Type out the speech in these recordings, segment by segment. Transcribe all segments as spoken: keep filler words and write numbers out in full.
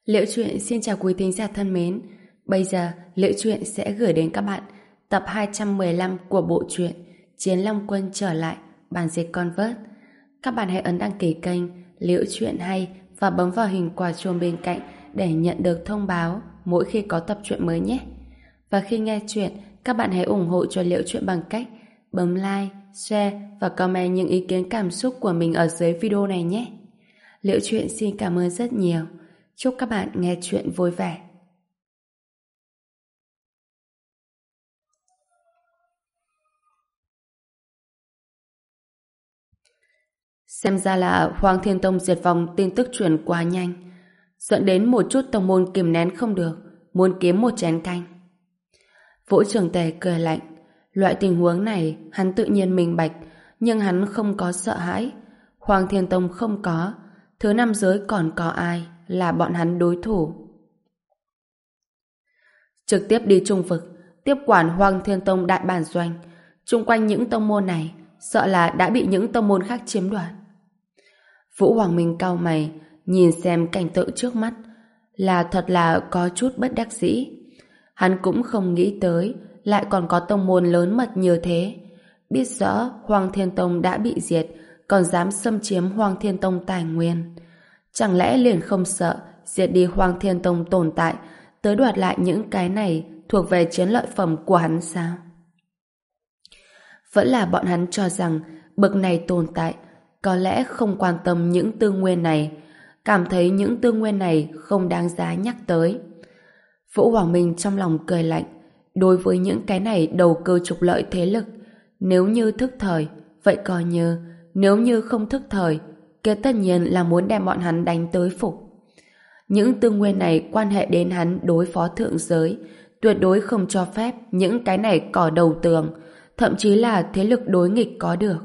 Liễu Chuyện xin chào quý thính giả thân mến. Bây giờ Liễu Chuyện sẽ gửi đến các bạn tập hai trăm mười lăm của bộ truyện Chiến Long Quân trở lại, bản dịch Convert. Các bạn hãy ấn đăng ký kênh Liễu Chuyện hay và bấm vào hình quả chuông bên cạnh để nhận được thông báo mỗi khi có tập truyện mới nhé. Và khi nghe chuyện, các bạn hãy ủng hộ cho Liễu Chuyện bằng cách bấm like, share và comment những ý kiến cảm xúc của mình ở dưới video này nhé. Liễu Chuyện xin cảm ơn rất nhiều. Chúc các bạn nghe chuyện vui vẻ. Xem ra là Hoàng Thiên Tông diệt vong tin tức truyền quá nhanh, dẫn đến một chút tông môn kìm nén không được, muốn kiếm một chén canh. Vũ Trường Tề cười lạnh. Loại tình huống này hắn tự nhiên minh bạch, nhưng hắn không có sợ hãi. Hoàng Thiên Tông không có, thứ năm giới còn có ai là bọn hắn đối thủ. Trực tiếp đi Trung Vực, tiếp quản Hoàng Thiên Tông đại bản doanh. Chung quanh những tông môn này sợ là đã bị những tông môn khác chiếm đoạt. Vũ Hoàng Minh cau mày, nhìn xem cảnh tượng trước mắt, là thật là có chút bất đắc dĩ. Hắn cũng không nghĩ tới lại còn có tông môn lớn mật như thế. Biết rõ Hoàng Thiên Tông đã bị diệt, còn dám xâm chiếm Hoàng Thiên Tông tài nguyên. Chẳng lẽ liền không sợ diệt đi Hoàng Thiên Tông tồn tại, tới đoạt lại những cái này thuộc về chiến lợi phẩm của hắn sao? Vẫn là bọn hắn cho rằng bậc này tồn tại, có lẽ không quan tâm những tư nguyên này, cảm thấy những tư nguyên này không đáng giá nhắc tới. Vũ Hoàng Minh trong lòng cười lạnh. Đối với những cái này đầu cơ trục lợi thế lực, nếu như thức thời, vậy coi như, nếu như không thức thời, kia tất nhiên là muốn đem bọn hắn đánh tới phục. Những tư nguyên này quan hệ đến hắn đối phó thượng giới, tuyệt đối không cho phép những cái này cỏ đầu tường, thậm chí là thế lực đối nghịch có được.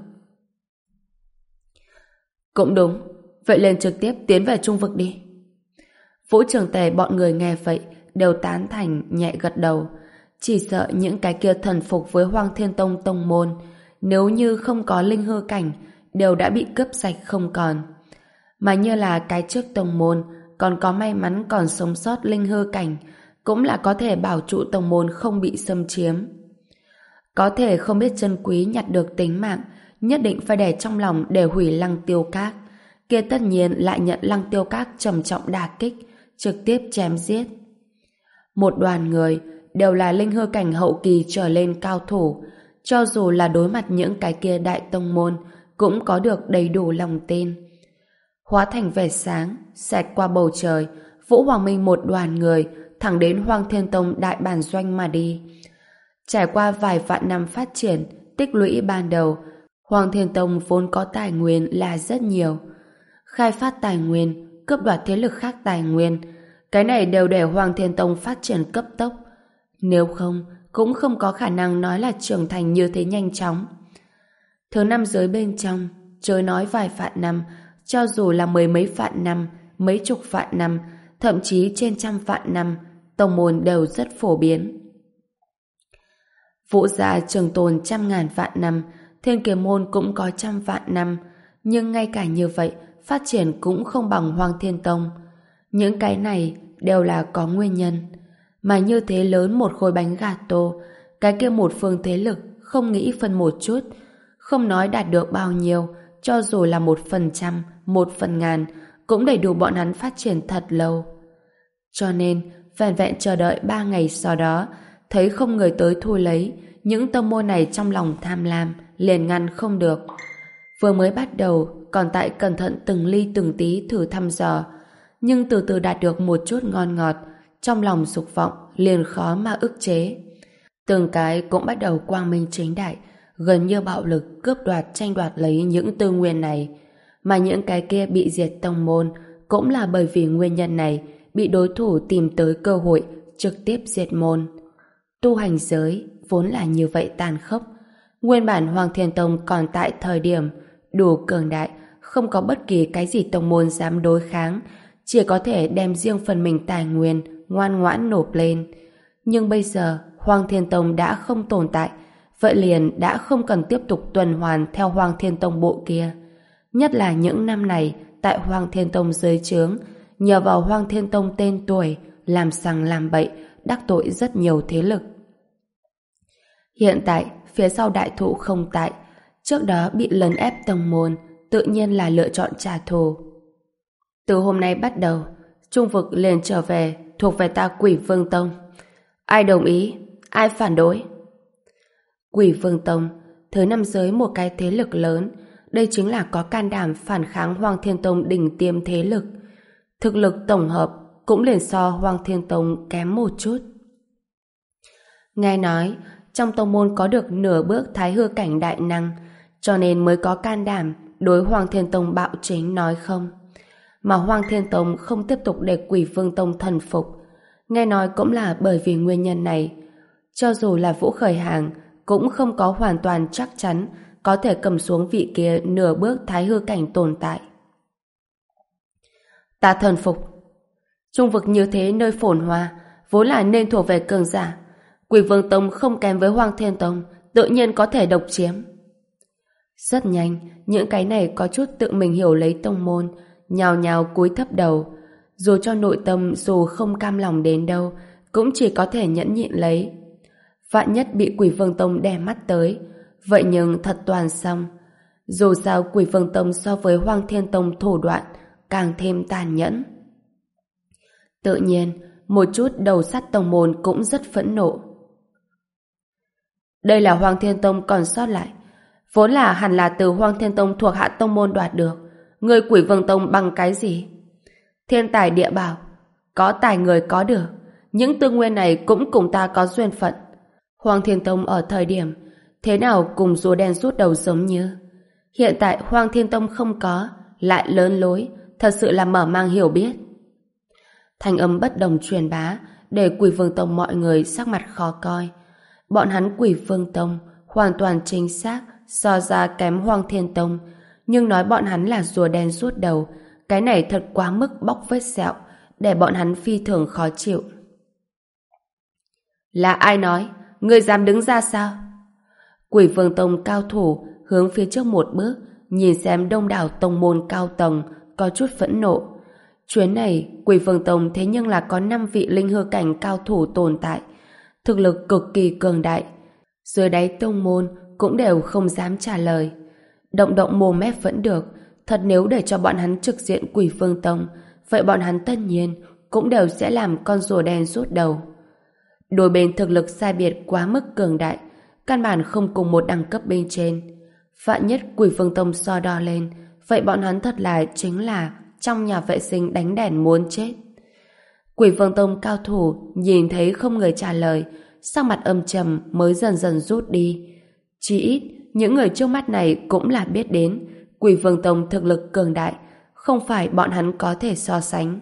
Cũng đúng, vậy lên trực tiếp tiến về Trung Vực đi. Vũ Trường Tề bọn người nghe vậy đều tán thành, nhẹ gật đầu. Chỉ sợ những cái kia thần phục với Hoàng Thiên Tông tông môn, nếu như không có linh hư cảnh, đều đã bị cướp sạch không còn. Mà như là cái trước tông môn còn có may mắn còn sống sót linh hư cảnh, cũng là có thể bảo trụ tông môn không bị xâm chiếm. Có thể không biết trân quý nhặt được tính mạng, nhất định phải để trong lòng để hủy Lăng Tiêu Các, kia tất nhiên lại nhận Lăng Tiêu Các trầm trọng đả kích, trực tiếp chém giết. Một đoàn người đều là linh hư cảnh hậu kỳ trở lên cao thủ, cho dù là đối mặt những cái kia đại tông môn cũng có được đầy đủ lòng tin. Hóa thành vẻ sáng xẹt qua bầu trời, Vũ Hoàng Minh một đoàn người thẳng đến Hoàng Thiên Tông đại bản doanh mà đi. Trải qua vài vạn năm phát triển tích lũy ban đầu, Hoàng Thiên Tông vốn có tài nguyên là rất nhiều. Khai phát tài nguyên, cướp đoạt thế lực khác tài nguyên, cái này đều để Hoàng Thiên Tông phát triển cấp tốc. Nếu không, cũng không có khả năng nói là trưởng thành như thế nhanh chóng. Thứ năm giới bên trong, chớ nói vài vạn năm, cho dù là mười mấy vạn năm, mấy chục vạn năm, thậm chí trên trăm vạn năm, tông môn đều rất phổ biến. Vũ gia trường tồn trăm ngàn vạn năm, Thiên Kiếm môn cũng có trăm vạn năm, nhưng ngay cả như vậy, phát triển cũng không bằng Hoàng Thiên Tông. Những cái này đều là có nguyên nhân. Mà như thế lớn một khối bánh gà tô, cái kia một phương thế lực không nghĩ phân một chút, không nói đạt được bao nhiêu, cho dù là một phần trăm, một phần ngàn, cũng đầy đủ bọn hắn phát triển thật lâu. Cho nên, vẹn vẹn chờ đợi ba ngày sau đó, thấy không người tới thu lấy, những tông môn này trong lòng tham lam, liền ngăn không được. Vừa mới bắt đầu, còn tại cẩn thận từng ly từng tí thử thăm dò, nhưng từ từ đạt được một chút ngon ngọt, trong lòng dục vọng liền khó mà ức chế. Từng cái cũng bắt đầu quang minh chính đại, gần như bạo lực cướp đoạt tranh đoạt lấy những tư nguyên này. Mà những cái kia bị diệt tông môn cũng là bởi vì nguyên nhân này bị đối thủ tìm tới cơ hội trực tiếp diệt môn. Tu hành giới vốn là như vậy tàn khốc. Nguyên bản Hoàng Thiên Tông còn tại thời điểm đủ cường đại, không có bất kỳ cái gì tông môn dám đối kháng, chỉ có thể đem riêng phần mình tài nguyên ngoan ngoãn nộp lên. Nhưng bây giờ Hoàng Thiên Tông đã không tồn tại, vậy liền đã không cần tiếp tục tuần hoàn theo Hoàng Thiên Tông bộ kia. Nhất là những năm này tại Hoàng Thiên Tông dưới trướng, nhờ vào Hoang Thiên Tông tên tuổi, làm sằng làm bậy, đắc tội rất nhiều thế lực. Hiện tại, phía sau đại thụ không tại, trước đó bị lấn ép tông môn, tự nhiên là lựa chọn trả thù. Từ hôm nay bắt đầu, Trung vực liền trở về, thuộc về ta Quỷ Vương Tông. Ai đồng ý, ai phản đối? Quỷ Vương Tông, thứ năm giới một cái thế lực lớn, đây chính là có can đảm phản kháng Hoang Thiên Tông đỉnh tiêm thế lực. Thực lực tổng hợp cũng liền so Hoang Thiên Tông kém một chút. Nghe nói, trong tông môn có được nửa bước thái hư cảnh đại năng, cho nên mới có can đảm đối Hoang Thiên Tông bạo chính nói không. Mà Hoang Thiên Tông không tiếp tục để Quỷ Vương Tông thần phục. Nghe nói cũng là bởi vì nguyên nhân này. Cho dù là Vũ Khởi Hàng, cũng không có hoàn toàn chắc chắn có thể cầm xuống vị kia nửa bước thái hư cảnh tồn tại. Ta thần phục. Trung vực như thế nơi phồn hoa, vốn là nên thuộc về cường giả. Quỷ Vương Tông không kém với Hoang Thiên Tông, tự nhiên có thể độc chiếm. Rất nhanh, những cái này có chút tự mình hiểu lấy tông môn, nhào nhào cúi thấp đầu. Dù cho nội tâm dù không cam lòng đến đâu, cũng chỉ có thể nhẫn nhịn lấy. Vạn nhất bị Quỷ Vương Tông đè mắt tới, vậy nhưng thật toàn xong. Dù sao Quỷ Vương Tông so với Hoang Thiên Tông thủ đoạn càng thêm tàn nhẫn. Tự nhiên, một chút đầu sắt tông môn cũng rất phẫn nộ. Đây là Hoang Thiên Tông còn sót lại, vốn là hẳn là từ Hoang Thiên Tông thuộc hạ tông môn đoạt được. Người Quỷ Vương Tông bằng cái gì? Thiên tài địa bảo, có tài người có được. Những tư nguyên này cũng cùng ta có duyên phận. Hoang Thiên Tông ở thời điểm thế nào cùng rùa đen rút đầu giống như. Hiện tại Hoang Thiên Tông không có, lại lớn lối, thật sự là mở mang hiểu biết. Thanh âm bất đồng truyền bá, để Quỷ Vương Tông mọi người sắc mặt khó coi. Bọn hắn Quỷ Vương Tông hoàn toàn chính xác so ra kém Hoang Thiên Tông, nhưng nói bọn hắn là rùa đen rút đầu, cái này thật quá mức bóc vết sẹo, để bọn hắn phi thường khó chịu. Là ai nói? Ngươi dám đứng ra sao? Quỷ Vương Tông cao thủ hướng phía trước một bước, nhìn xem đông đảo tông môn cao tầng, có chút phẫn nộ. Chuyến này, Quỷ Vương Tông thế nhưng là có năm vị linh hư cảnh cao thủ tồn tại, thực lực cực kỳ cường đại. Dưới đáy tông môn cũng đều không dám trả lời. Động động mồm mép vẫn được, thật nếu để cho bọn hắn trực diện Quỷ Vương Tông, vậy bọn hắn tất nhiên cũng đều sẽ làm con rùa đen rút đầu. Đôi bên thực lực sai biệt quá mức cường đại, căn bản không cùng một đẳng cấp bên trên. Vạn nhất Quỷ Vương Tông so đo lên, vậy bọn hắn thật là chính là trong nhà vệ sinh đánh đèn muốn chết. Quỷ Vương Tông cao thủ nhìn thấy không người trả lời, sắc mặt âm trầm mới dần dần rút đi. Chỉ ít, những người trước mắt này cũng là biết đến Quỷ Vương Tông thực lực cường đại, không phải bọn hắn có thể so sánh.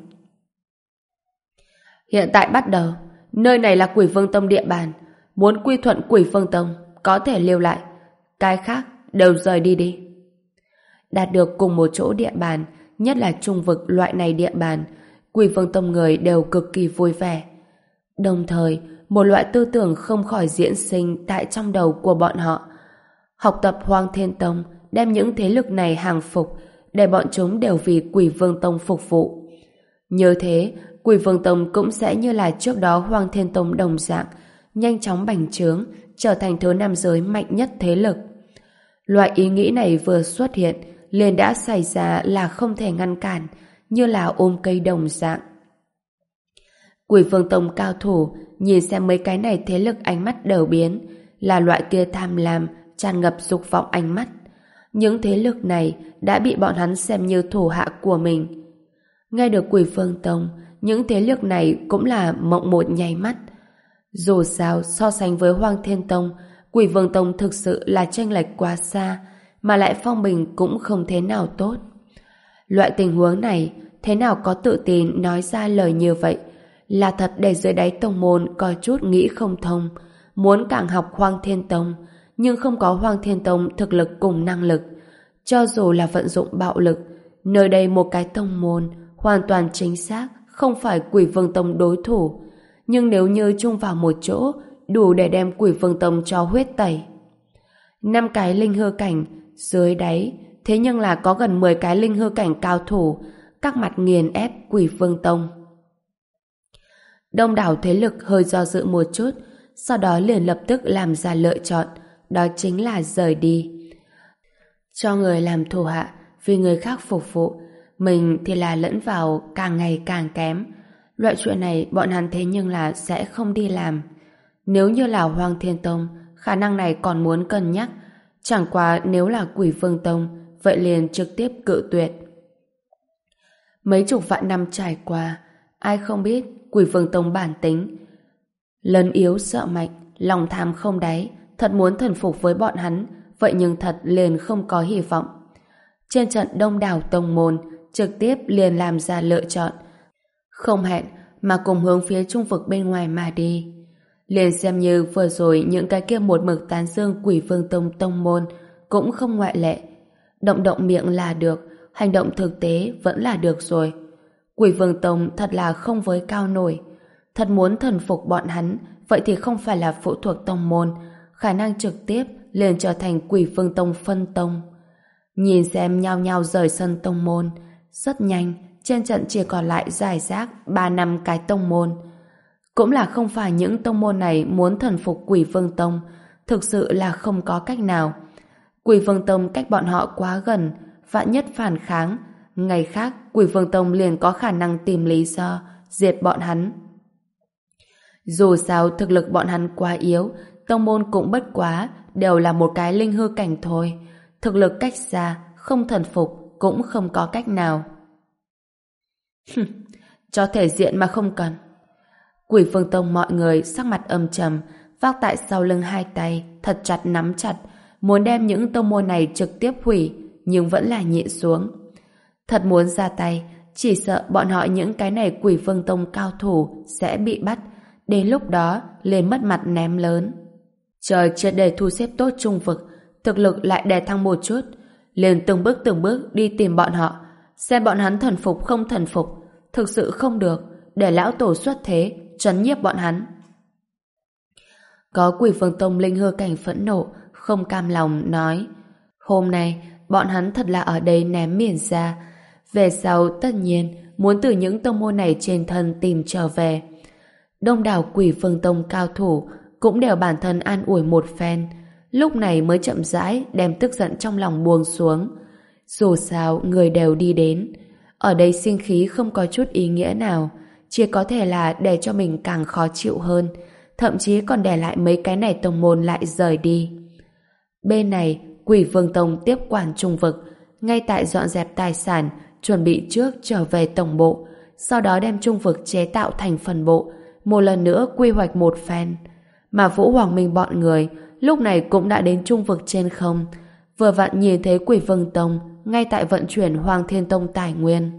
Hiện tại bắt đầu, nơi này là Quỷ Vương Tông địa bàn, muốn quy thuận Quỷ Vương Tông có thể lưu lại, cái khác đều rời đi đi. Đạt được cùng một chỗ địa bàn, nhất là trung vực loại này địa bàn, Quỷ Vương Tông người đều cực kỳ vui vẻ. Đồng thời, một loại tư tưởng không khỏi diễn sinh tại trong đầu của bọn họ. Học tập Hoang Thiên Tông, đem những thế lực này hàng phục, để bọn chúng đều vì Quỷ Vương Tông phục vụ. Như thế, Quỷ Vương Tông cũng sẽ như là trước đó Hoang Thiên Tông đồng dạng, nhanh chóng bành trướng, trở thành thứ năm giới mạnh nhất thế lực. Loại ý nghĩ này vừa xuất hiện, liền đã xảy ra là không thể ngăn cản, như là ôm cây đồng dạng. Quỷ Vương Tông cao thủ nhìn xem mấy cái này thế lực ánh mắt đều biến, là loại kia tham lam, tràn ngập dục vọng ánh mắt. Những thế lực này đã bị bọn hắn xem như thủ hạ của mình. Nghe được Quỷ Vương Tông, những thế lực này cũng là mộng một nháy mắt. Dù sao, so sánh với Hoang Thiên Tông, Quỷ Vương Tông thực sự là chênh lệch quá xa, mà lại phong bình cũng không thế nào tốt. Loại tình huống này, thế nào có tự tin nói ra lời như vậy, là thật để dưới đáy tông môn có chút nghĩ không thông, muốn càng học Hoang Thiên Tông, nhưng không có Hoang Thiên Tông thực lực cùng năng lực. Cho dù là vận dụng bạo lực, nơi đây một cái tông môn hoàn toàn chính xác không phải Quỷ Vương Tông đối thủ, nhưng nếu như chung vào một chỗ, đủ để đem Quỷ Vương Tông cho huyết tẩy. Năm cái linh hư cảnh dưới đáy, thế nhưng là có gần mười cái linh hư cảnh cao thủ, các mặt nghiền ép Quỷ Vương Tông. Đông đảo thế lực hơi do dự một chút, sau đó liền lập tức làm ra lựa chọn, đó chính là rời đi. Cho người làm thủ hạ, vì người khác phục vụ, mình thì là lẫn vào càng ngày càng kém. Loại chuyện này bọn hắn thế nhưng là sẽ không đi làm. Nếu như là Hoang Thiên Tông, khả năng này còn muốn cân nhắc. Chẳng qua nếu là Quỷ Vương Tông, vậy liền trực tiếp cự tuyệt. Mấy chục vạn năm trải qua, ai không biết Quỷ Vương Tông bản tính. Lớn yếu sợ mạnh, lòng tham không đáy, thật muốn thần phục với bọn hắn, vậy nhưng thật liền không có hy vọng. Trên trận đông đảo tông môn, trực tiếp liền làm ra lựa chọn. Không hẹn, mà cùng hướng phía trung vực bên ngoài mà đi. Liền xem như vừa rồi những cái kia một mực tán dương Quỷ Vương Tông tông môn, cũng không ngoại lệ. Động động miệng là được, hành động thực tế vẫn là được rồi. Quỷ Vương Tông thật là không với cao nổi. Thật muốn thần phục bọn hắn, vậy thì không phải là phụ thuộc tông môn, khả năng trực tiếp liền trở thành Quỷ Vương Tông phân tông. Nhìn xem nhao nhao rời sân tông môn, rất nhanh, trên trận chỉ còn lại rải rác ba năm cái tông môn. Cũng là không phải những tông môn này muốn thần phục Quỷ Vương Tông, thực sự là không có cách nào. Quỷ Vương Tông cách bọn họ quá gần, vạn nhất phản kháng, ngày khác Quỷ Vương Tông liền có khả năng tìm lý do diệt bọn hắn. Dù sao thực lực bọn hắn quá yếu, tông môn cũng bất quá đều là một cái linh hư cảnh thôi, thực lực cách xa, không thần phục cũng không có cách nào. Cho thể diện mà không cần. Quỷ Vương Tông mọi người sắc mặt âm trầm, vác tại sau lưng hai tay thật chặt nắm chặt, muốn đem những tông môn này trực tiếp hủy, nhưng vẫn là nhịn xuống. Thật muốn ra tay, chỉ sợ bọn họ những cái này Quỷ Vương Tông cao thủ sẽ bị bắt, đến lúc đó lên mất mặt ném lớn. Trời triệt để thu xếp tốt trung vực, thực lực lại đè thăng một chút, liền từng bước từng bước đi tìm bọn họ, xem bọn hắn thần phục không thần phục, thực sự không được, để lão tổ xuất thế, trấn nhiếp bọn hắn. Có Quỷ Vương Tông linh hư cảnh phẫn nộ, không cam lòng nói, hôm nay bọn hắn thật là ở đây ném miền ra, về sau tất nhiên muốn từ những tông môn này trên thân tìm trở về. Đông đảo Quỷ Vương Tông cao thủ cũng đều bản thân an ủi một phen, lúc này mới chậm rãi đem tức giận trong lòng buông xuống. Dù sao người đều đi đến, ở đây sinh khí không có chút ý nghĩa nào, chỉ có thể là để cho mình càng khó chịu hơn, thậm chí còn để lại mấy cái này tông môn lại rời đi. Bên này, Quỷ Vương Tông tiếp quản trung vực, ngay tại dọn dẹp tài sản, chuẩn bị trước trở về tổng bộ, sau đó đem trung vực chế tạo thành phần bộ, một lần nữa quy hoạch một phen. Mà Vũ Hoàng Minh bọn người lúc này cũng đã đến trung vực trên không, vừa vặn nhìn thấy Quỷ Vương Tông ngay tại vận chuyển Hoàng Thiên Tông tài nguyên.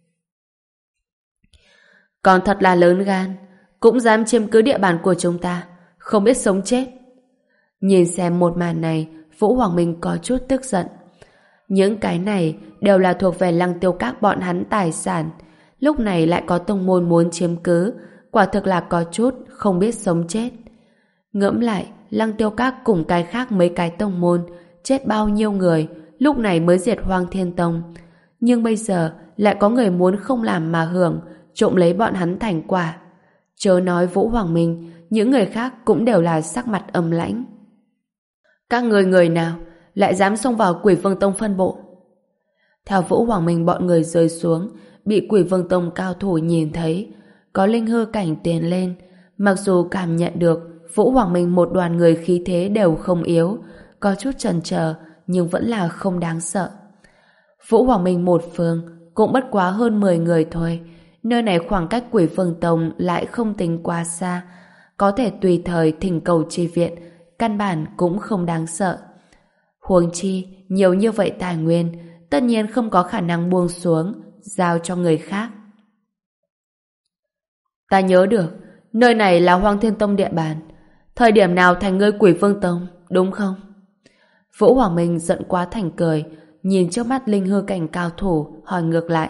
Còn thật là lớn gan, cũng dám chiếm cứ địa bàn của chúng ta, không biết sống chết. Nhìn xem một màn này, Vũ Hoàng Minh có chút tức giận. Những cái này đều là thuộc về Lăng Tiêu Các bọn hắn tài sản, lúc này lại có tông môn muốn chiếm cứ, quả thực là có chút không biết sống chết. Ngẫm lại, Lăng Tiêu Các cùng cái khác mấy cái tông môn, chết bao nhiêu người, lúc này mới diệt Hoang Thiên Tông. Nhưng bây giờ lại có người muốn không làm mà hưởng, trộm lấy bọn hắn thành quả. Chớ nói Vũ Hoàng Minh, những người khác cũng đều là sắc mặt âm lãnh. Các người người nào lại dám xông vào Quỷ Vương Tông phân bộ? Theo Vũ Hoàng Minh bọn người rơi xuống, bị Quỷ Vương Tông cao thủ nhìn thấy, có linh hư cảnh tiến lên. Mặc dù cảm nhận được Vũ Hoàng Minh một đoàn người khí thế đều không yếu, có chút chần chờ nhưng vẫn là không đáng sợ. Vũ Hoàng Minh một phương cũng bất quá hơn mười người thôi, nơi này khoảng cách Quỷ Vương Tông lại không tính quá xa, có thể tùy thời thỉnh cầu chi viện, căn bản cũng không đáng sợ. Huống chi, nhiều như vậy tài nguyên, tất nhiên không có khả năng buông xuống, giao cho người khác. Ta nhớ được, nơi này là Hoang Thiên Tông địa bàn, thời điểm nào thành ngươi Quỷ Vương Tông, đúng không? Vũ Hoàng Minh giận quá thành cười, nhìn trước mắt linh hư cảnh cao thủ, hỏi ngược lại.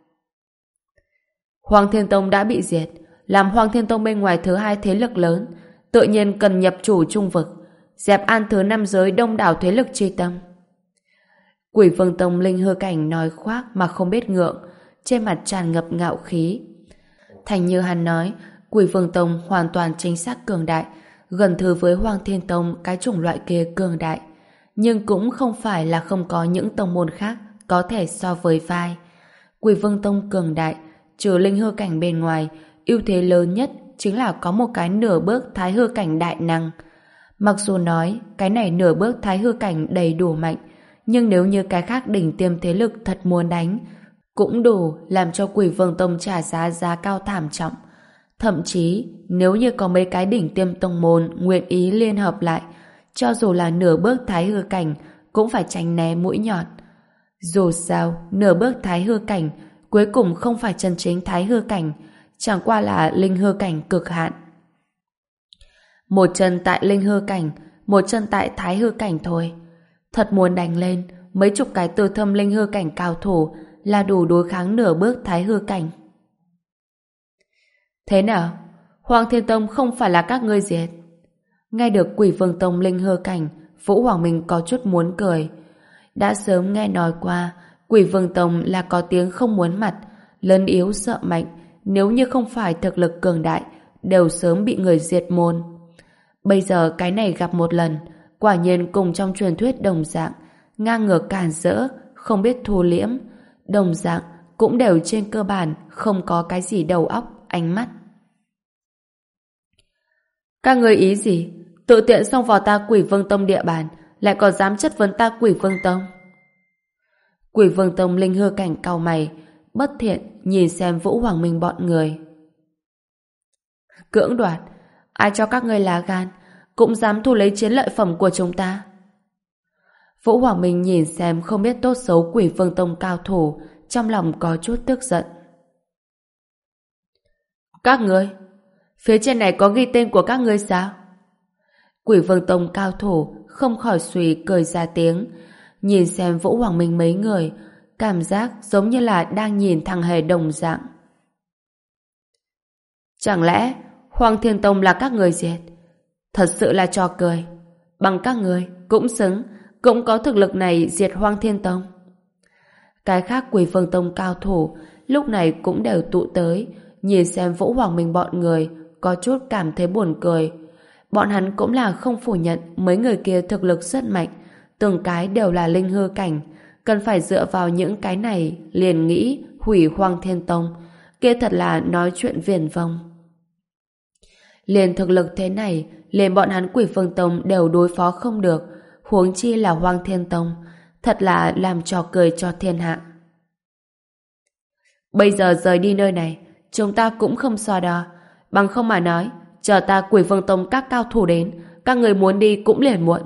Hoang Thiên Tông đã bị diệt, làm Hoang Thiên Tông bên ngoài thứ hai thế lực lớn, tự nhiên cần nhập chủ trung vực, dẹp an thứ năm giới đông đảo thế lực chi tâm. Quỷ Vương Tông linh hư cảnh nói khoác mà không biết ngượng, trên mặt tràn ngập ngạo khí. Thành như hắn nói, Quỷ Vương Tông hoàn toàn chính xác cường đại, gần thứ với Hoang Thiên Tông cái chủng loại kia cường đại. Nhưng cũng không phải là không có những tông môn khác có thể so với vai. Quỷ Vương Tông cường đại, trừ linh hư cảnh bên ngoài, ưu thế lớn nhất chính là có một cái nửa bước thái hư cảnh đại năng. Mặc dù nói cái này nửa bước thái hư cảnh đầy đủ mạnh, nhưng nếu như cái khác đỉnh tiêm thế lực thật muốn đánh, cũng đủ làm cho Quỷ Vương Tông trả giá giá cao thảm trọng. Thậm chí, nếu như có mấy cái đỉnh tiêm tông môn nguyện ý liên hợp lại, cho dù là nửa bước thái hư cảnh, cũng phải tránh né mũi nhọn. Dù sao, nửa bước thái hư cảnh, cuối cùng không phải chân chính thái hư cảnh, chẳng qua là linh hư cảnh cực hạn. Một chân tại linh hư cảnh, một chân tại thái hư cảnh thôi. Thật muốn đánh lên, mấy chục cái tư thâm linh hư cảnh cao thủ là đủ đối kháng nửa bước thái hư cảnh. Thế nào? Hoàng Thiên Tông không phải là các ngươi diệt? Nghe được Quỷ Vương Tông linh hư cảnh, Vũ Hoàng Minh có chút muốn cười. Đã sớm nghe nói qua, Quỷ Vương Tông là có tiếng không muốn mặt, lớn yếu sợ mạnh, nếu như không phải thực lực cường đại, đều sớm bị người diệt môn. Bây giờ cái này gặp một lần, quả nhiên cùng trong truyền thuyết đồng dạng, ngang ngược càn rỡ, không biết thu liễm, đồng dạng cũng đều trên cơ bản không có cái gì đầu óc, ánh mắt. Các ngươi ý gì? Tự tiện xông vào ta Quỷ Vương Tông địa bàn, lại còn dám chất vấn ta Quỷ Vương Tông? Quỷ Vương Tông linh hư cảnh cau mày, bất thiện nhìn xem Vũ Hoàng Minh bọn người. Cưỡng đoạt, ai cho các ngươi lá gan, cũng dám thu lấy chiến lợi phẩm của chúng ta? Vũ Hoàng Minh nhìn xem không biết tốt xấu Quỷ Vương Tông cao thủ, trong lòng có chút tức giận. Các ngươi, phía trên này có ghi tên của các ngươi sao? Quỷ Vương Tông cao thủ không khỏi suy cười ra tiếng, nhìn xem Vũ Hoàng Minh mấy người, cảm giác giống như là đang nhìn thằng hề đồng dạng. Chẳng lẽ Hoàng Thiên Tông là các người diệt? Thật sự là trò cười. Bằng các người cũng xứng, cũng có thực lực này diệt Hoàng Thiên Tông. Cái khác Quỷ Vương Tông cao thủ lúc này cũng đều tụ tới, nhìn xem Vũ Hoàng Minh bọn người, có chút cảm thấy buồn cười. Bọn hắn cũng là không phủ nhận mấy người kia thực lực rất mạnh, từng cái đều là linh hư cảnh, cần phải dựa vào những cái này liền nghĩ hủy Hoang Thiên Tông, kia thật là nói chuyện viển vông. Liền thực lực thế này, liền bọn hắn Quỷ Vương Tông đều đối phó không được, huống chi là Hoang Thiên Tông, thật là làm trò cười cho thiên hạ. Bây giờ rời đi nơi này, chúng ta cũng không so đo, bằng không mà nói, chờ ta Quỷ Vương Tông các cao thủ đến, các người muốn đi cũng liền muộn.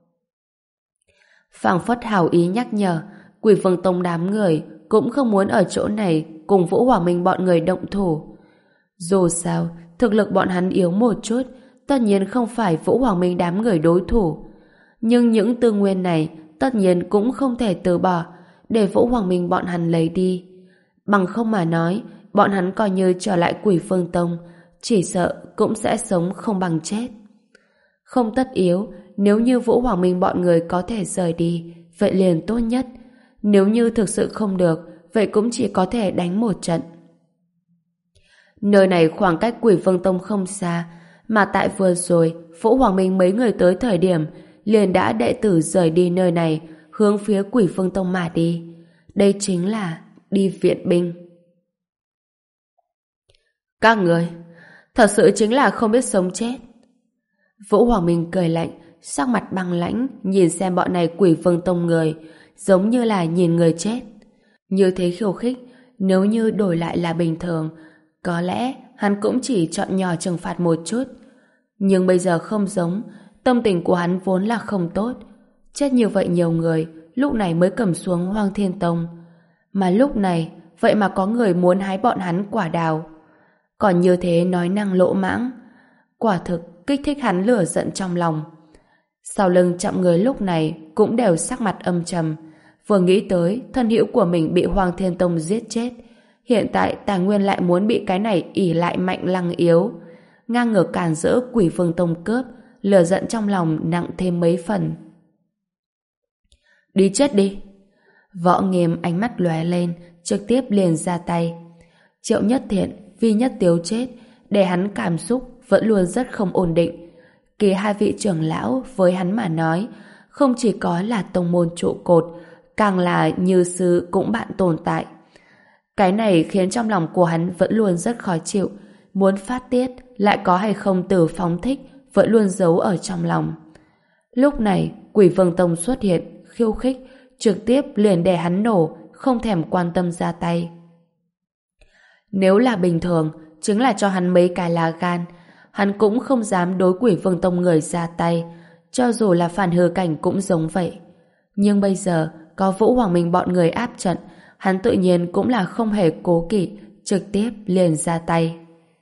Phảng phất hào ý nhắc nhở, Quỷ Vương Tông đám người cũng không muốn ở chỗ này cùng Vũ Hoàng Minh bọn người động thủ. Dù sao, thực lực bọn hắn yếu một chút, tất nhiên không phải Vũ Hoàng Minh đám người đối thủ. Nhưng những tư nguyên này tất nhiên cũng không thể từ bỏ để Vũ Hoàng Minh bọn hắn lấy đi. Bằng không mà nói, bọn hắn coi như trở lại Quỷ Vương Tông, chỉ sợ cũng sẽ sống không bằng chết. Không tất yếu, nếu như Vũ Hoàng Minh bọn người có thể rời đi, vậy liền tốt nhất. Nếu như thực sự không được, vậy cũng chỉ có thể đánh một trận. Nơi này khoảng cách Quỷ Vương Tông không xa, mà tại vừa rồi, Vũ Hoàng Minh mấy người tới thời điểm, liền đã đệ tử rời đi nơi này, hướng phía Quỷ Vương Tông mà đi. Đây chính là đi viện binh. Các người, thật sự chính là không biết sống chết. Vũ Hoàng Minh cười lạnh, sắc mặt băng lãnh, nhìn xem bọn này Quỷ Vương Tông người, giống như là nhìn người chết. Như thế khiêu khích, nếu như đổi lại là bình thường, có lẽ hắn cũng chỉ chọn nhỏ trừng phạt một chút. Nhưng bây giờ không giống, tâm tình của hắn vốn là không tốt. Chết như vậy nhiều người, lúc này mới cầm xuống Hoang Thiên Tông. Mà lúc này, vậy mà có người muốn hái bọn hắn quả đào. Còn như thế nói năng lỗ mãng, quả thực kích thích hắn lửa giận trong lòng. Sau lưng chậm người lúc này cũng đều sắc mặt âm trầm, vừa nghĩ tới thân hữu của mình bị Hoang Thiên Tông giết chết, hiện tại tài nguyên lại muốn bị cái này ỷ lại mạnh lăng yếu, ngang ngược càn rỡ Quỷ Vương Tông cướp, lửa giận trong lòng nặng thêm mấy phần. Đi chết đi! Võ Nghiêm ánh mắt lóe lên, trực tiếp liền ra tay. Triệu Nhất Thiện vì Nhất Tiếu chết, để hắn cảm xúc vẫn luôn rất không ổn định. Kỳ hai vị trưởng lão với hắn mà nói, không chỉ có là tông môn trụ cột, càng là như sư cũng bạn tồn tại. Cái này khiến trong lòng của hắn vẫn luôn rất khó chịu, muốn phát tiết lại có hay không từ phóng thích vẫn luôn giấu ở trong lòng. Lúc này Quỷ Vương Tông xuất hiện, khiêu khích, trực tiếp liền để hắn nổ, không thèm quan tâm ra tay. Nếu là bình thường, chính là cho hắn mấy cái lá gan, hắn cũng không dám đối Quỷ Vương Tông người ra tay, cho dù là phản hư cảnh cũng giống vậy. Nhưng bây giờ có Vũ Hoàng Minh bọn người áp trận, hắn tự nhiên cũng là không hề cố kỵ, trực tiếp liền ra tay.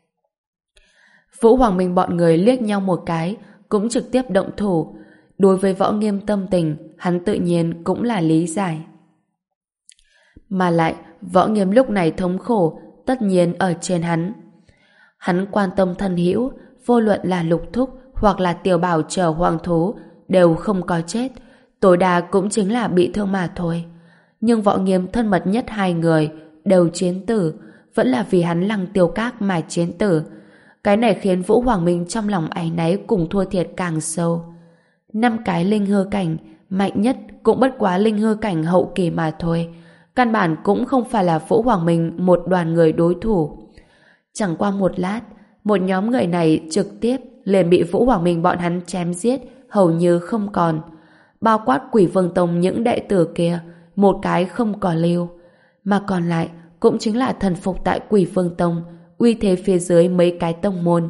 Vũ Hoàng Minh bọn người liếc nhau một cái, cũng trực tiếp động thủ. Đối với Võ Nghiêm tâm tình, hắn tự nhiên cũng là lý giải. Mà lại, Võ Nghiêm lúc này thống khổ, tất nhiên ở trên hắn. Hắn quan tâm thân hữu, vô luận là Lục Thúc hoặc là Tiểu Bảo chờ hoang thú, đều không có chết, tối đa cũng chính là bị thương mà thôi. Nhưng Võ Nghiêm thân mật nhất hai người đều chiến tử, vẫn là vì hắn Lăng Tiêu Các mà chiến tử. Cái này khiến Vũ Hoàng Minh trong lòng áy náy cùng thua thiệt càng sâu. Năm cái linh hư cảnh, mạnh nhất cũng bất quá linh hư cảnh hậu kỳ mà thôi. Căn bản cũng không phải là Vũ Hoàng Minh một đoàn người đối thủ. Chẳng qua một lát, một nhóm người này trực tiếp liền bị Vũ Hoàng Minh bọn hắn chém giết, hầu như không còn. Bao quát Quỷ Vương Tông những đệ tử kia, một cái không còn lưu. Mà còn lại cũng chính là thần phục tại Quỷ Vương Tông, uy thế phía dưới mấy cái tông môn.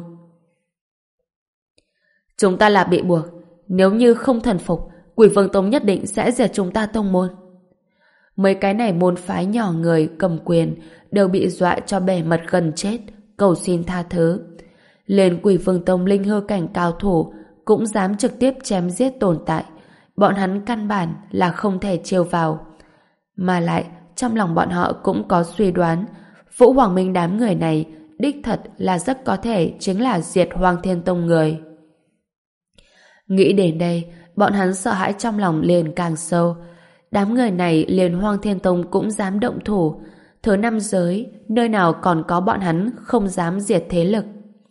Chúng ta là bị buộc, nếu như không thần phục, Quỷ Vương Tông nhất định sẽ diệt chúng ta tông môn. Mấy cái này môn phái nhỏ người cầm quyền đều bị dọa cho bể mật gần chết, cầu xin tha thứ. Lên Quỷ Vương Tông linh hư cảnh cao thủ cũng dám trực tiếp chém giết tồn tại, bọn hắn căn bản là không thể trêu vào. Mà lại, trong lòng bọn họ cũng có suy đoán, Vũ Hoàng Minh đám người này đích thật là rất có thể chính là diệt Hoang Thiên Tông người. Nghĩ đến đây, bọn hắn sợ hãi trong lòng liền càng sâu. Đám người này liền Hoang Thiên Tông cũng dám động thủ. Thứ năm giới, nơi nào còn có bọn hắn không dám diệt thế lực.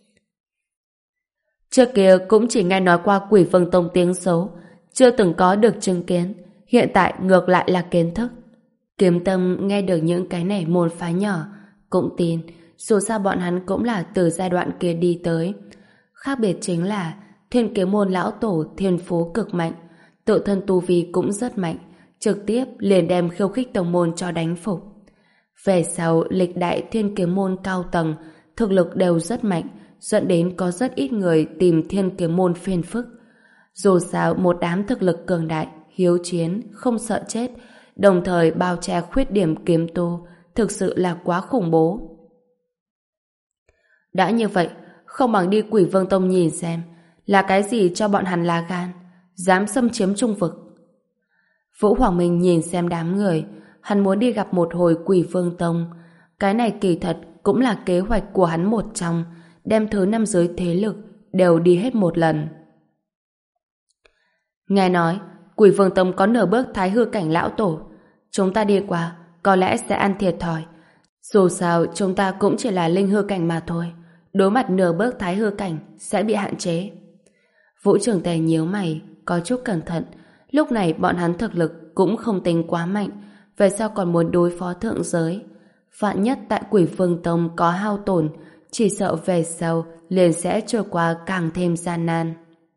Trước kia cũng chỉ nghe nói qua Quỷ Vương Tông tiếng xấu, chưa từng có được chứng kiến, hiện tại ngược lại là kiến thức. Kiếm Tâm nghe được những cái này môn phái nhỏ, cũng tin, dù sao bọn hắn cũng là từ giai đoạn kia đi tới. Khác biệt chính là Thiên Kiếm môn lão tổ thiên phú cực mạnh, tự thân tu vi cũng rất mạnh, trực tiếp liền đem khiêu khích tông môn cho đánh phục. Về sau, lịch đại Thiên Kiếm môn cao tầng, thực lực đều rất mạnh, dẫn đến có rất ít người tìm Thiên Kiếm môn phiền phức. Dù sao, một đám thực lực cường đại, hiếu chiến, không sợ chết, đồng thời bao che khuyết điểm kiếm tu, thực sự là quá khủng bố. Đã như vậy, không bằng đi Quỷ Vương Tông nhìn xem, là cái gì cho bọn hắn lá gan, dám xâm chiếm trung vực. Vũ Hoàng Minh nhìn xem đám người, hắn muốn đi gặp một hồi Quỷ Vương Tông. Cái này kỳ thật cũng là kế hoạch của hắn một trong, đem thứ năm giới thế lực đều đi hết một lần. Nghe nói, Quỷ Vương Tông có nửa bước thái hư cảnh lão tổ. Chúng ta đi qua, có lẽ sẽ ăn thiệt thòi. Dù sao, chúng ta cũng chỉ là linh hư cảnh mà thôi. Đối mặt nửa bước thái hư cảnh sẽ bị hạn chế. Vũ Trường Tề nhíu mày, có chút cẩn thận. Lúc này bọn hắn thực lực cũng không tính quá mạnh, về sau còn muốn đối phó thượng giới. Vạn nhất tại Quỷ Vương Tông có hao tổn, chỉ sợ về sau liền sẽ trôi qua càng thêm gian nan.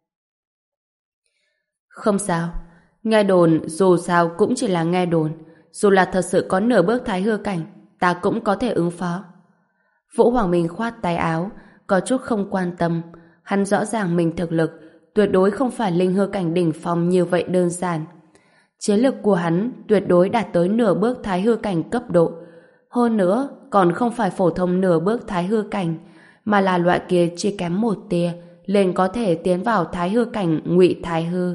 Không sao, nghe đồn dù sao cũng chỉ là nghe đồn, dù là thật sự có nửa bước thái hư cảnh, ta cũng có thể ứng phó. Vũ Hoàng Minh khoát tay áo, có chút không quan tâm. Hắn rõ ràng mình thực lực tuyệt đối không phải linh hư cảnh đỉnh phong như vậy đơn giản. Chiến lực của hắn tuyệt đối đạt tới nửa bước thái hư cảnh cấp độ. Hơn nữa, còn không phải phổ thông nửa bước thái hư cảnh, mà là loại kia chỉ kém một tia liền có thể tiến vào thái hư cảnh ngụy thái hư.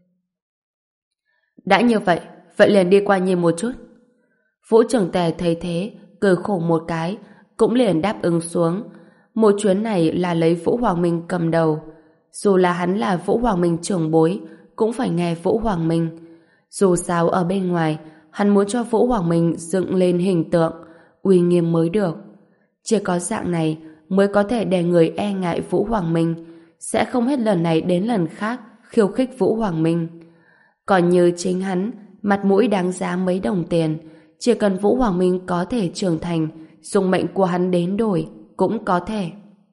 Đã như vậy, vậy liền đi qua nhìn một chút. Vũ Trường Tề thấy thế, cười khổ một cái, cũng liền đáp ứng xuống. Một chuyến này là lấy Vũ Hoàng Minh cầm đầu. Dù là hắn là Vũ Hoàng Minh trưởng bối, cũng phải nghe Vũ Hoàng Minh. Dù sao ở bên ngoài, hắn muốn cho Vũ Hoàng Minh dựng lên hình tượng, uy nghiêm mới được. Chỉ có dạng này mới có thể để người e ngại Vũ Hoàng Minh, sẽ không hết lần này đến lần khác khiêu khích Vũ Hoàng Minh. Còn như chính hắn, mặt mũi đáng giá mấy đồng tiền, chỉ cần Vũ Hoàng Minh có thể trưởng thành, dùng mệnh của hắn đến đổi, cũng có thể.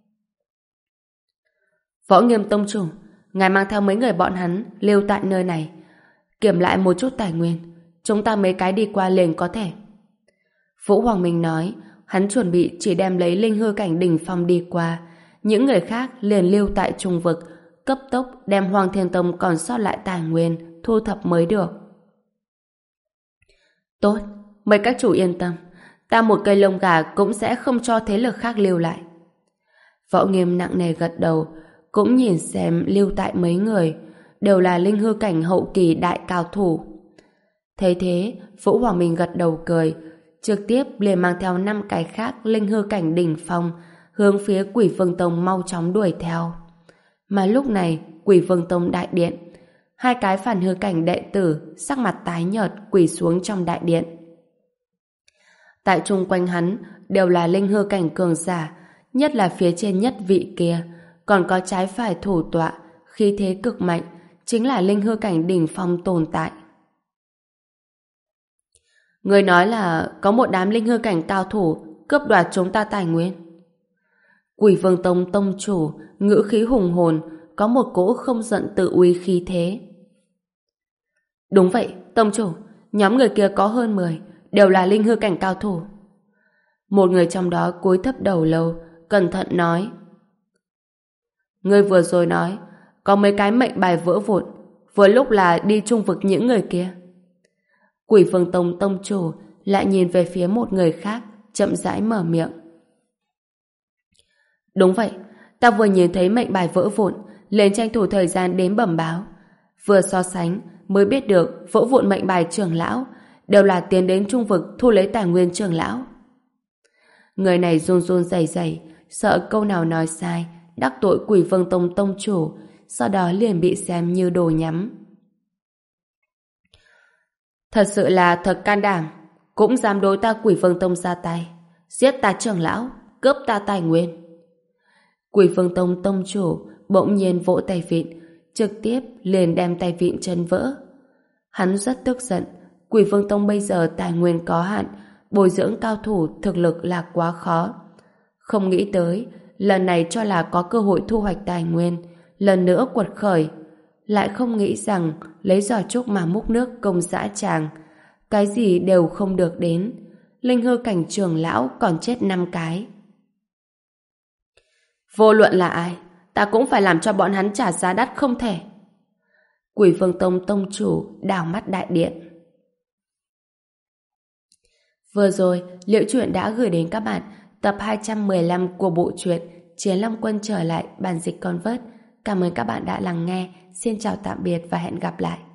Võ Nghiêm tông chủ, ngài mang theo mấy người bọn hắn lưu tại nơi này, kiểm lại một chút tài nguyên, chúng ta mấy cái đi qua liền có thể. Vũ Hoàng Minh nói, hắn chuẩn bị chỉ đem lấy linh hư cảnh đỉnh phong đi qua, những người khác liền lưu tại trung vực, cấp tốc đem Hoàng Thiên Tông còn sót lại tài nguyên thu thập mới được. Tốt, mời các chủ yên tâm, ta một cây lông gà cũng sẽ không cho thế lực khác lưu lại. Võ Nghiêm nặng nề gật đầu, cũng nhìn xem lưu tại mấy người, đều là linh hư cảnh hậu kỳ đại cao thủ. Thấy thế, Vũ Hoàng Minh gật đầu cười, trực tiếp liền mang theo năm cái khác linh hư cảnh đỉnh phong, hướng phía Quỷ Vương Tông mau chóng đuổi theo. Mà lúc này, Quỷ Vương Tông đại điện, hai cái phản hư cảnh đệ tử sắc mặt tái nhợt quỳ xuống trong đại điện. Tại chung quanh hắn đều là linh hư cảnh cường giả, nhất là phía trên nhất vị kia, còn có trái phải thủ tọa, khí thế cực mạnh, chính là linh hư cảnh đỉnh phong tồn tại. Người nói là có một đám linh hư cảnh cao thủ cướp đoạt chúng ta tài nguyên. Quỷ Vương Tông tông chủ ngữ khí hùng hồn, có một cỗ không giận tự uy khí thế. Đúng vậy, tông chủ, nhóm người kia có hơn mười, đều là linh hư cảnh cao thủ. Một người trong đó cúi thấp đầu lâu, cẩn thận nói. Ngươi vừa rồi nói, có mấy cái mệnh bài vỡ vụn, vừa lúc là đi chung vực những người kia. Quỷ Vương Tông tông chủ lại nhìn về phía một người khác, chậm rãi mở miệng. Đúng vậy, ta vừa nhìn thấy mệnh bài vỡ vụn, liền tranh thủ thời gian đến bẩm báo. Vừa so sánh, mới biết được vỡ vụn mệnh bài trưởng lão đều là tiến đến trung vực thu lấy tài nguyên trưởng lão. Người này run run rẩy rẩy, sợ câu nào nói sai, đắc tội Quỷ Vương Tông tông chủ, sau đó liền bị xem như đồ nhắm. Thật sự là thật can đảm, cũng dám đối ta Quỷ Vương Tông ra tay, giết ta trưởng lão, cướp ta tài nguyên. Quỷ Vương Tông tông chủ bỗng nhiên vỗ tay vịn, trực tiếp liền đem tay vịn chân vỡ. Hắn rất tức giận, Quỷ Vương Tông bây giờ tài nguyên có hạn, bồi dưỡng cao thủ thực lực là quá khó. Không nghĩ tới, lần này cho là có cơ hội thu hoạch tài nguyên, lần nữa quật khởi, lại không nghĩ rằng lấy giỏ trúc mà múc nước công dã tràng, cái gì đều không được đến. Linh hư cảnh trưởng lão còn chết năm cái. Vô luận là ai, ta cũng phải làm cho bọn hắn trả giá đắt không thể. Quỷ Vương Tông tông chủ đảo mắt đại điện. Vừa rồi, Liễu Chuyện đã gửi đến các bạn tập hai trăm mười lăm của bộ truyện Chiến Long Quân trở lại bản dịch con vớt. Cảm ơn các bạn đã lắng nghe. Xin chào tạm biệt và hẹn gặp lại.